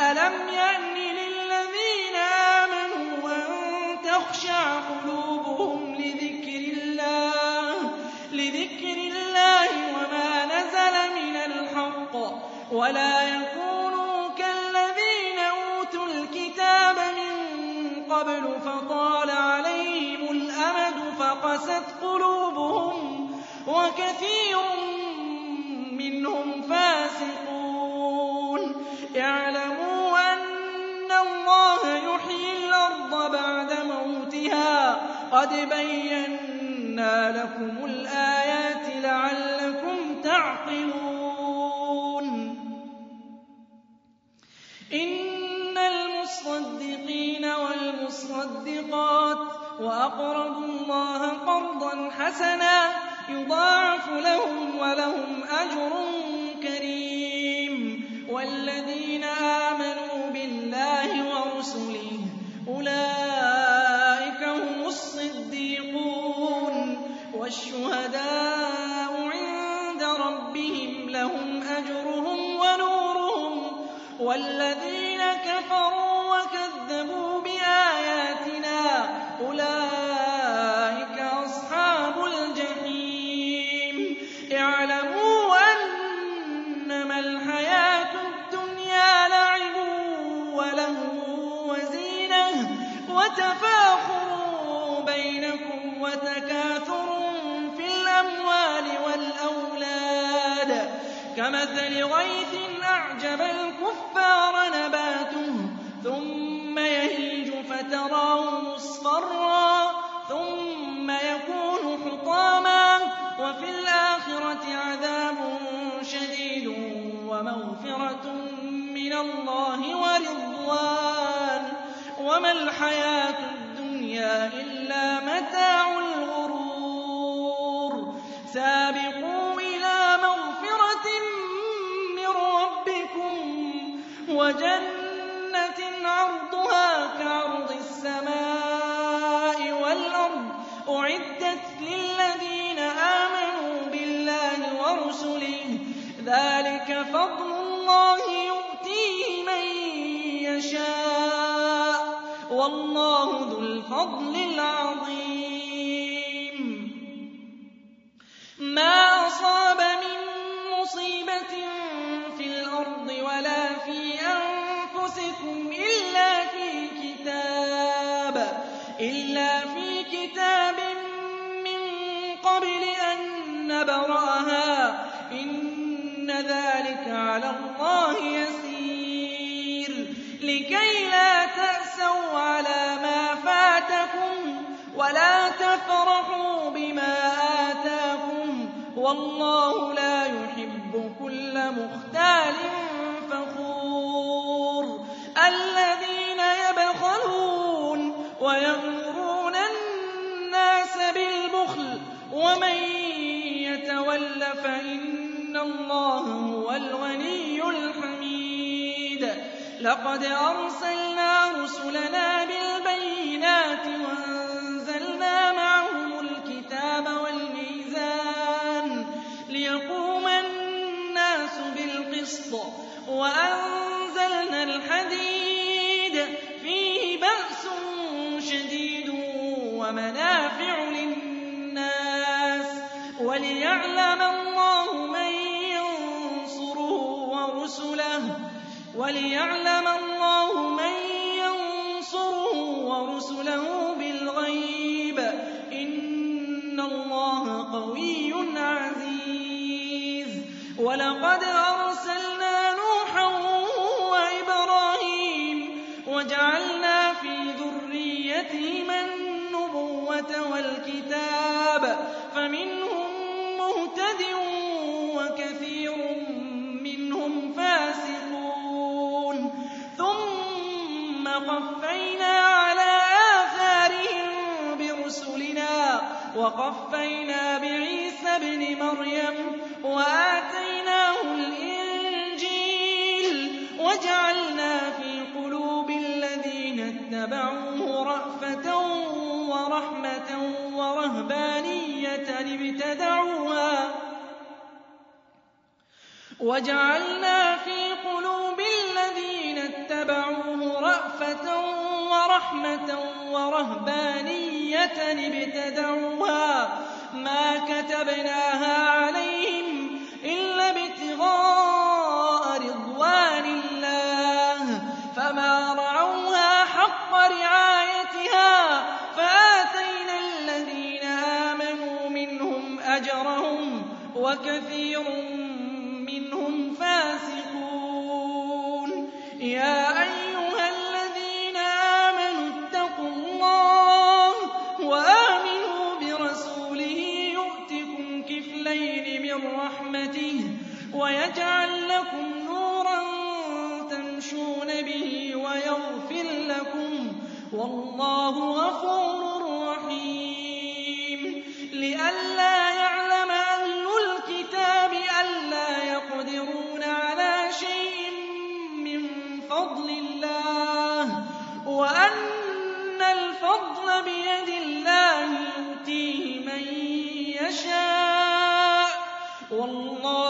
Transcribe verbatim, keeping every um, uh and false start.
أَلَمْ يَأْنِ لِلَّذِينَ آمَنُوا أَن تَخْشَعَ قُلُوبُهُمْ لِذِكْرِ اللَّهِ لِذِكْرِ اللَّهِ وَمَا نَزَلَ مِنَ الْحَقِّ وَلَا يَكُونُوا كَالَّذِينَ أُوتُوا الْكِتَابَ مِن قَبْلُ فَطَالَ عَلَيْهِمُ الْأَمَدُ فَقَسَتْ قُلُوبُهُمْ وَكَثِيرٌ مِّنْهُمْ فَاسِقُونَ اعْلَمُوا أَنَّ اللَّهَ يُحْيِي الْأَرْضَ بَعْدَ مَوْتِهَا قَدْ بَيَّنَّا لَكُمُ الْآيَاتِ لَعَلَّكُمْ تَعْقِلُونَ إِنَّ الْمُصَّدِّقِينَ وَالْمُصَّدِّقَاتِ وَأَقْرَضُوا اللَّهَ قَرْضًا حَسَنًا يُضَاعَفُ لَهُمْ وَلَهُمْ أَجْرٌ كَرِيمٌ وَالَّذِينَ آمَنُوا بِاللَّهِ وَرُسُلِهِ أُولَٰئِكَ هُمُ الصِّدِّيقُونَ وَالشُّهَدَاءُ عِندَ رَبِّهِمْ لَهُمْ أَجْرُهُمْ وَنُورُهُمْ وَالَّذِينَ كَفَرُوا وَكَذَّبُوا بِآيَاتِنَا أُولَٰئِكَ أَصْحَابُ الْجَحِيمِ اعْلَمُوا أَنَّمَا الْحَيَاةُ الدُّنْيَا لَعِبٌ وَلَهْوٌ وَزِينَةٌ وَتَفَاخُرٌ بَيْنَكُمْ وَتَكَاثُرٌ فِي الْأَمْوَالِ وَالْأَوْلَادِ كَمَثَلِ غَيْثٍ أَعْجَبَ الْكُفَّارَ نَبَاتُهُ ثُمَّ يَهِيجُ فَتَرَاهُ مُصْفَرًّا ثُمَّ يَكُونُ حُطَامًا وَفِي الْآخِرَةِ عَذَابٌ شَدِيدٌ وَمَغْفِرَةٌ مِّنَ اللَّهِ وَرِضْوَانٌ وَمَا الْحَيَاةُ الدُّنْيَا إِلَّا مَتَاعُ الْغُرُورِ سَابِقُوا إِلَىٰ مَغْفِرَةٍ مِّن رَّبِّكُمْ وَجَنَّةٍ عَرْضُهَا كَعَرْضِ السَّمَاءِ وَالْأَرْضِ أُعِدَّتْ لِلَّذِينَ آمَنُوا بِاللَّهِ وَرُسُلِهِ ذَٰلِكَ فَضْلُ اللَّهِ يُؤْتِيهِ مَن يَشَاءُ وَاللَّهُ ذُو الْفَضْلِ الْعَظِيمِ مَا أَصَابَ مِن مُّصِيبَةٍ فِي الْأَرْضِ وَلَا فِي أَنفُسِكُمْ إِلَّا فِي كِتَابٍ إِلَّا في كتاب مِّن قَبْلِ أَن نَّبْرَأَهَا ۚ إِنَّ ذَٰلِكَ عَلَى اللَّهِ يَسِيرٌ لِّكَيْ لَا تَأْسَوْا عَلَىٰ مَا فَاتَكُمْ وَلَا تَفْرَحُوا بِمَا آتَاكُمْ ۗ وَاللَّهُ لَا يُحِبُّ كُلَّ مُخْتَالٍ فَخُورٍ الَّذِينَ يَبْخَلُونَ وَيَأْمُرُونَ النَّاسَ بِالْبُخْلِ وَمَن يَتَوَلَّ فَإِنَّ اللَّهَ هُوَ الْغَنِيُّ الْحَمِيدُ لَقَدْ أَرْسَلْنَا رُسُلَنَا بِالْبَيِّنَاتِ وَأَنزَلْنَا مَعَهُمُ الْكِتَابَ وَالْمِيزَانَ لِيَقُومَ النَّاسُ بِالْقِسْطِ وَأَنزَلْنَا الْحَدِيدَ فِيهِ بَأْسٌ شَدِيدٌ وَمَنَافِعُ لِلنَّاسِ وَلِيَعْلَمَ اللَّهُ مَن يَنصُرُهُ وَرُسُلَهُ وَلِيَعْلَمَ اللَّهُ مَن يَنصُرُهُ وَرُسُلَهُ بِالْغَيْبِ ۚ إِنَّ اللَّهَ قَوِيٌّ عَزِيزٌ وَلَقَدْ أَرْسَلْنَا نُوحًا وَإِبْرَاهِيمَ وَجَعَلْنَا فِي ذُرِّيَّتِهِمَا النُّبُوَّةَ وَالْكِتَابَ فَمِنْهُم مُّهْتَدٍ وَكَثِيرٌ مِّنْهُمْ فَاسِقُونَ ثُمَّ قَفَّيْنَا عَلَىٰ آثَارِهِم بِرُسُلِنَا وَقَفَّيْنَا بِعِيسَى ابْنِ مَرْيَمَ وَآتَيْنَاهُ الْإِنجِيلَ وَجَعَلْنَا فِي قُلُوبِ الَّذِينَ اتَّبَعُوهُ رَأْفَةً وَرَحْمَةً وَرَهْبَانِيَّةً ابْتَدَعُوهَا وَجَعَلْنَا فِي قُلُوبِ الَّذِينَ اتَّبَعُوهُ ورحمة ورهبانية ابتدعوها ما كتبناها عليهم إلا ابتغاء رضوان الله فما رعوها حق رعايتها فآتينا الذين آمنوا منهم أجرهم وكثير منهم فاسقون. يا أيها الذين آمنوا اتقوا الله وآمنوا برسوله يؤتكم كفلين من رحمته ويجعل لكم نورا تمشون به ويغفر لكم والله غفور رحيم. لئلا يعلم أهل الكتاب ألا يقدرون على شيء من فضل الله وأن الفضل بيد الله يؤتيه من يشاء والله